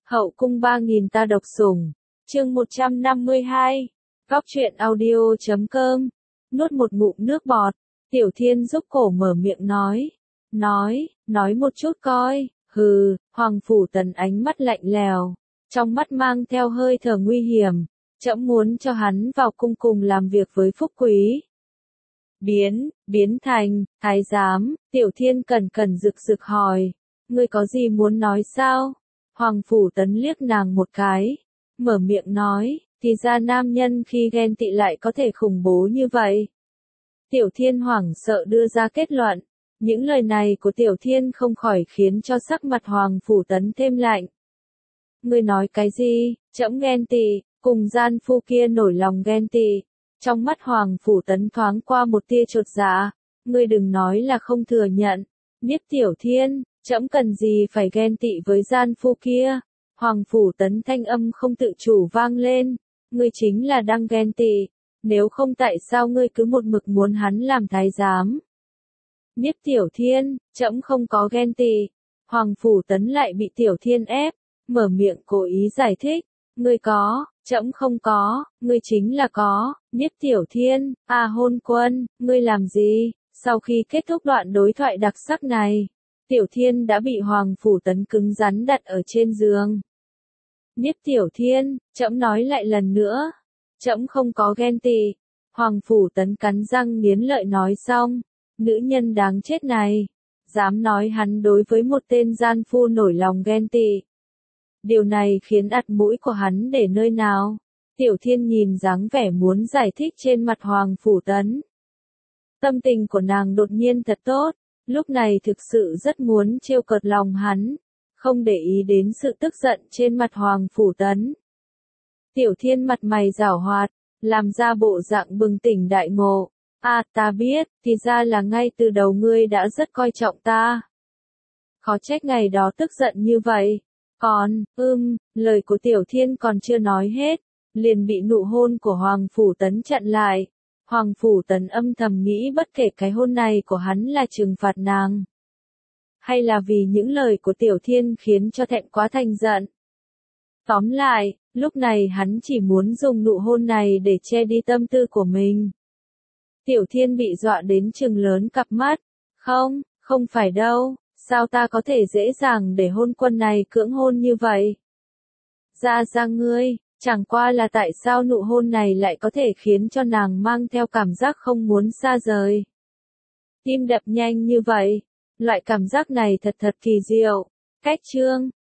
Hậu cung 3000 ta độc sủng. Chương 152. Góc truyện audio.com. Nuốt một ngụm nước bọt, Tiểu Thiên giúp cổ mở miệng nói một chút coi. Hừ, Hoàng Phủ Tấn ánh mắt lạnh lèo, trong mắt mang theo hơi thở nguy hiểm. Trẫm muốn cho hắn vào cung cùng làm việc với Phúc Quý. Biến thành thái giám. Tiểu Thiên cẩn rực rực hỏi, ngươi có gì muốn nói sao? Hoàng Phủ Tấn liếc nàng một cái, mở miệng nói, thì ra nam nhân khi ghen tị lại có thể khủng bố như vậy. Tiểu Thiên hoảng sợ đưa ra kết luận. Những lời này của Tiểu Thiên không khỏi khiến cho sắc mặt Hoàng Phủ Tấn thêm lạnh. Ngươi nói cái gì? Trẫm ghen tị, cùng gian phu kia nổi lòng ghen tị. Trong mắt Hoàng Phủ Tấn thoáng qua một tia chột dạ. Ngươi đừng nói là không thừa nhận. Niếp Tiểu Thiên, trẫm cần gì phải ghen tị với gian phu kia? Hoàng Phủ Tấn thanh âm không tự chủ vang lên. Ngươi chính là đang ghen tị. Nếu không tại sao ngươi cứ một mực muốn hắn làm thái giám? Niếp Tiểu Thiên, trẫm không có ghen tị. Hoàng Phủ Tấn lại bị Tiểu Thiên ép, mở miệng cố ý giải thích. Ngươi có, trẫm không có, ngươi chính là có. Niếp Tiểu Thiên, hôn quân, ngươi làm gì? Sau khi kết thúc đoạn đối thoại đặc sắc này, Tiểu Thiên đã bị Hoàng Phủ Tấn cứng rắn đặt ở trên giường. Niếp Tiểu Thiên, trẫm nói lại lần nữa, trẫm không có ghen tị. Hoàng Phủ Tấn cắn răng nghiến lợi nói xong, nữ nhân đáng chết này, dám nói hắn đối với một tên gian phu nổi lòng ghen tị. Điều này khiến ặt mũi của hắn để nơi nào? Tiểu Thiên nhìn dáng vẻ muốn giải thích trên mặt Hoàng Phủ Tấn. Tâm tình của nàng đột nhiên thật tốt, lúc này thực sự rất muốn trêu cợt lòng hắn, không để ý đến sự tức giận trên mặt Hoàng Phủ Tấn. Tiểu Thiên mặt mày giảo hoạt, làm ra bộ dạng bừng tỉnh đại ngộ. Ta biết, thì ra là ngay từ đầu ngươi đã rất coi trọng ta. Khó trách ngày đó tức giận như vậy. Còn, lời của Tiểu Thiên còn chưa nói hết, liền bị nụ hôn của Hoàng Phủ Tấn chặn lại. Hoàng Phủ Tấn âm thầm nghĩ bất kể cái hôn này của hắn là trừng phạt nàng, hay là vì những lời của Tiểu Thiên khiến cho thẹn quá thành giận. Tóm lại, lúc này hắn chỉ muốn dùng nụ hôn này để che đi tâm tư của mình. Tiểu Thiên bị dọa đến trừng lớn cặp mắt. Không phải đâu, sao ta có thể dễ dàng để hôn quân này cưỡng hôn như vậy? Ra ngươi, chẳng qua là tại sao nụ hôn này lại có thể khiến cho nàng mang theo cảm giác không muốn xa rời. Tim đập nhanh như vậy, loại cảm giác này thật kỳ diệu. Cách chương